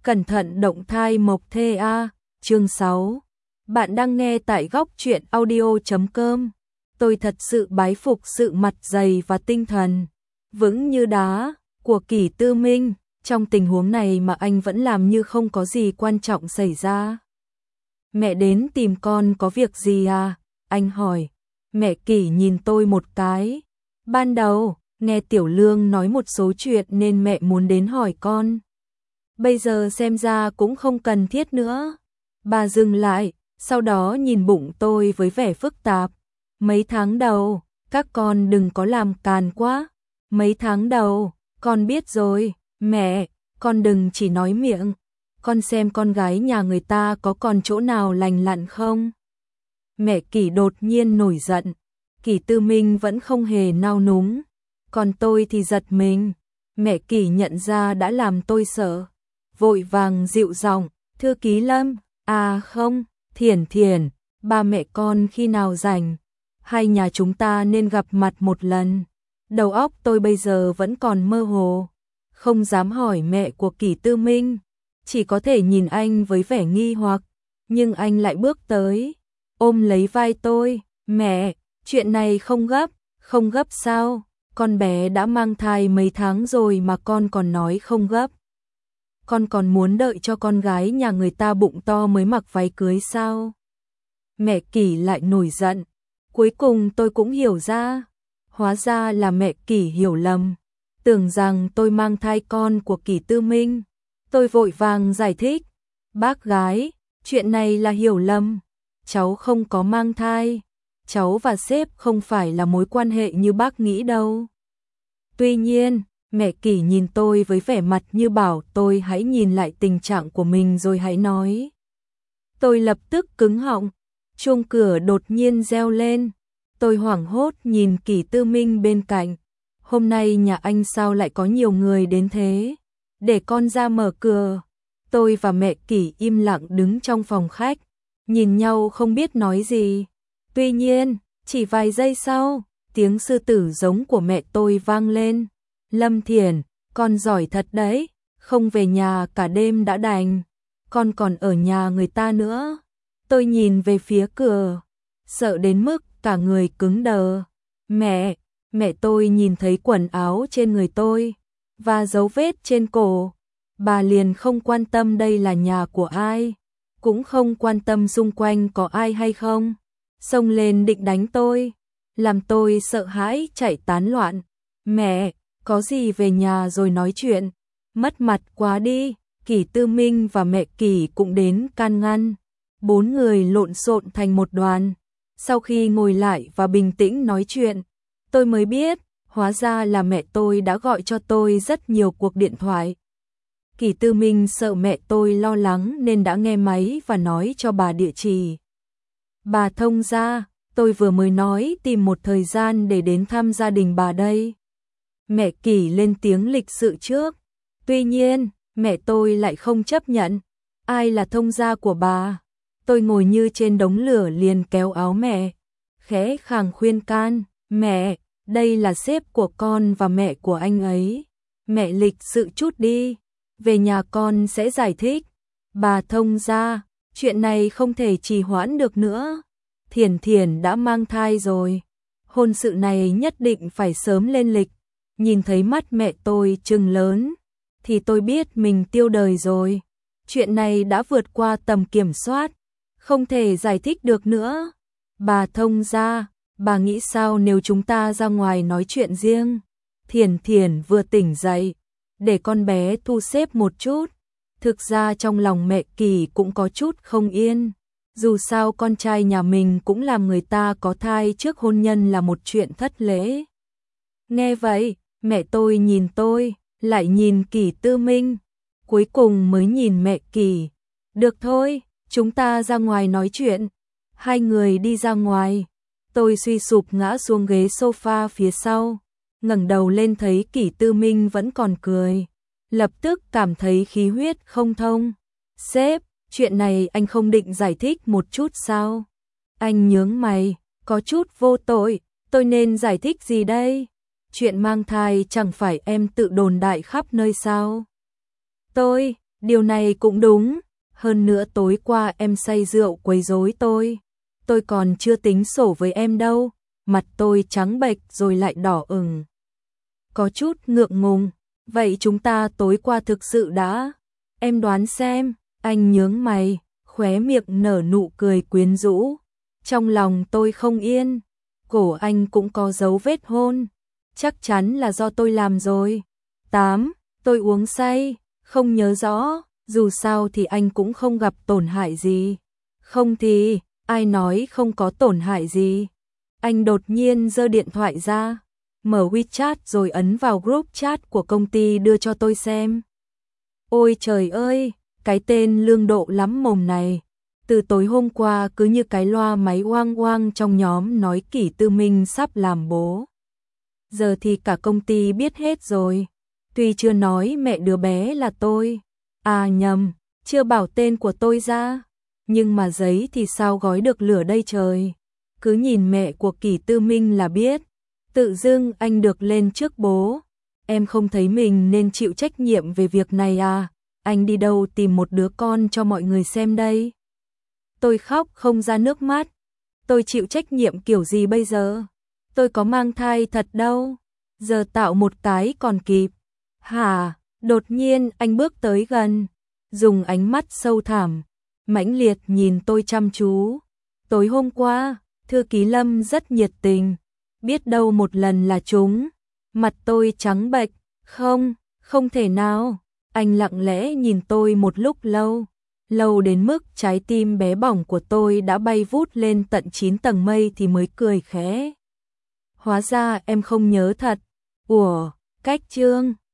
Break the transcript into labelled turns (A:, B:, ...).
A: Cẩn thận động thai mộc thê a. Chương 6. Bạn đang nghe tại góc truyện audio.com. Tôi thật sự bái phục sự mặt dày và tinh thần vững như đá của Kỷ Tư Minh, trong tình huống này mà anh vẫn làm như không có gì quan trọng xảy ra. Mẹ đến tìm con có việc gì à? Anh hỏi. Mẹ Kỷ nhìn tôi một cái. Ban đầu, nghe Tiểu Lương nói một số chuyện nên mẹ muốn đến hỏi con. Bây giờ xem ra cũng không cần thiết nữa. Bà dừng lại, sau đó nhìn bụng tôi với vẻ phức tạp. Mấy tháng đầu, các con đừng có làm càn quá. Mấy tháng đầu, con biết rồi, mẹ, con đừng chỉ nói miệng. Con xem con gái nhà người ta có còn chỗ nào lành lặn không? Mẹ Kỷ đột nhiên nổi giận. Kỷ Tư Minh vẫn không hề nao núng. Còn tôi thì giật mình. Mẹ Kỷ nhận ra đã làm tôi sợ. Vội vàng dịu giọng, thư ký Lâm, à không, Thiển Thiển, ba mẹ con khi nào rảnh, hai nhà chúng ta nên gặp mặt một lần. Đầu óc tôi bây giờ vẫn còn mơ hồ, không dám hỏi mẹ của Kỷ Tư Minh, chỉ có thể nhìn anh với vẻ nghi hoặc, nhưng anh lại bước tới, ôm lấy vai tôi, mẹ, chuyện này không gấp sao, con bé đã mang thai mấy tháng rồi mà con còn nói không gấp. Con còn muốn đợi cho con gái nhà người ta bụng to mới mặc váy cưới sao? Mẹ Kỷ lại nổi giận. Cuối cùng tôi cũng hiểu ra. Hóa ra là mẹ Kỷ hiểu lầm. Tưởng rằng tôi mang thai con của Kỷ Tư Minh. Tôi vội vàng giải thích. Bác gái, chuyện này là hiểu lầm. Cháu không có mang thai. Cháu và sếp không phải là mối quan hệ như bác nghĩ đâu. Tuy nhiên, mẹ Kỷ nhìn tôi với vẻ mặt như bảo tôi hãy nhìn lại tình trạng của mình rồi hãy nói. Tôi lập tức cứng họng, chuông cửa đột nhiên reo lên. Tôi hoảng hốt nhìn Kỷ Tư Minh bên cạnh. Hôm nay nhà anh sao lại có nhiều người đến thế? Để con ra mở cửa. Tôi và mẹ Kỷ im lặng đứng trong phòng khách, nhìn nhau không biết nói gì. Tuy nhiên, chỉ vài giây sau, tiếng sư tử giống của mẹ tôi vang lên. Lâm Thiển, con giỏi thật đấy, không về nhà cả đêm đã đành, con còn ở nhà người ta nữa. Tôi nhìn về phía cửa, sợ đến mức cả người cứng đờ. Mẹ tôi nhìn thấy quần áo trên người tôi và dấu vết trên cổ. Bà liền không quan tâm đây là nhà của ai, cũng không quan tâm xung quanh có ai hay không. Xông lên định đánh tôi, làm tôi sợ hãi chạy tán loạn. Mẹ, có gì về nhà rồi nói chuyện, mất mặt quá đi. Kỷ Tư Minh và mẹ Kỷ cũng đến can ngăn. Bốn người lộn xộn thành một đoàn. Sau khi ngồi lại và bình tĩnh nói chuyện, tôi mới biết, hóa ra là mẹ tôi đã gọi cho tôi rất nhiều cuộc điện thoại. Kỷ Tư Minh sợ mẹ tôi lo lắng nên đã nghe máy và nói cho bà địa chỉ. Bà thông gia, tôi vừa mới nói tìm một thời gian để đến thăm gia đình bà đây. Mẹ Kỷ lên tiếng lịch sự trước. Tuy nhiên, mẹ tôi lại không chấp nhận. Ai là thông gia của bà? Tôi ngồi như trên đống lửa liền kéo áo mẹ. Khẽ khàng khuyên can. Mẹ, đây là sếp của con và mẹ của anh ấy. Mẹ lịch sự chút đi. Về nhà con sẽ giải thích. Bà thông gia, chuyện này không thể trì hoãn được nữa. Thiển Thiển đã mang thai rồi. Hôn sự này nhất định phải sớm lên lịch. Nhìn thấy mắt mẹ tôi trừng lớn, thì tôi biết mình tiêu đời rồi. Chuyện này đã vượt qua tầm kiểm soát, không thể giải thích được nữa. Bà thông gia, bà nghĩ sao nếu chúng ta ra ngoài nói chuyện riêng? Thiển Thiển vừa tỉnh dậy, để con bé thu xếp một chút. Thực ra trong lòng mẹ Kỷ cũng có chút không yên. Dù sao con trai nhà mình cũng làm người ta có thai trước hôn nhân là một chuyện thất lễ. Nghe vậy, mẹ tôi nhìn tôi, lại nhìn Kỷ Tư Minh, cuối cùng mới nhìn mẹ Kỷ. Được thôi, chúng ta ra ngoài nói chuyện. Hai người đi ra ngoài. Tôi suy sụp ngã xuống ghế sofa phía sau, ngẩng đầu lên thấy Kỷ Tư Minh vẫn còn cười. Lập tức cảm thấy khí huyết không thông. Sếp, chuyện này anh không định giải thích một chút sao? Anh nhướng mày, có chút vô tội, tôi nên giải thích gì đây? Chuyện mang thai chẳng phải em tự đồn đại khắp nơi sao? Điều này cũng đúng, hơn nữa tối qua em say rượu quấy rối tôi còn chưa tính sổ với em đâu, mặt tôi trắng bệch rồi lại đỏ ửng. Có chút ngượng ngùng, vậy chúng ta tối qua thực sự đã, em đoán xem, anh nhướng mày, khóe miệng nở nụ cười quyến rũ. Trong lòng tôi không yên, cổ anh cũng có dấu vết hôn, chắc chắn là do tôi làm rồi. 8. Tôi uống say, không nhớ rõ, dù sao thì anh cũng không gặp tổn hại gì. Không thì, ai nói không có tổn hại gì. Anh đột nhiên giơ điện thoại ra, mở WeChat rồi ấn vào group chat của công ty đưa cho tôi xem. Ôi trời ơi, cái tên lương độ lắm mồm này. Từ tối hôm qua cứ như cái loa máy oang oang trong nhóm nói Kỷ Tư Minh sắp làm bố. Giờ thì cả công ty biết hết rồi. Tuy chưa nói mẹ đứa bé là tôi. À nhầm, chưa bảo tên của tôi ra. Nhưng mà giấy thì sao gói được lửa đây trời. Cứ nhìn mẹ của Kỷ Tư Minh là biết. Tự dưng anh được lên trước bố. Em không thấy mình nên chịu trách nhiệm về việc này à? Anh đi đâu tìm một đứa con cho mọi người xem đây? Tôi khóc không ra nước mắt. Tôi chịu trách nhiệm kiểu gì bây giờ? Tôi có mang thai thật đâu. Giờ tạo một cái còn kịp. Hả? Đột nhiên anh bước tới gần, dùng ánh mắt sâu thẳm, mãnh liệt nhìn tôi chăm chú. Tối hôm qua, thư ký Lâm rất nhiệt tình, biết đâu một lần là chúng. Mặt tôi trắng bệch, không thể nào. Anh lặng lẽ nhìn tôi một lúc lâu, lâu đến mức trái tim bé bỏng của tôi đã bay vút lên tận 9 tầng mây thì mới cười khẽ. Hóa ra em không nhớ thật. Ủa, cách chương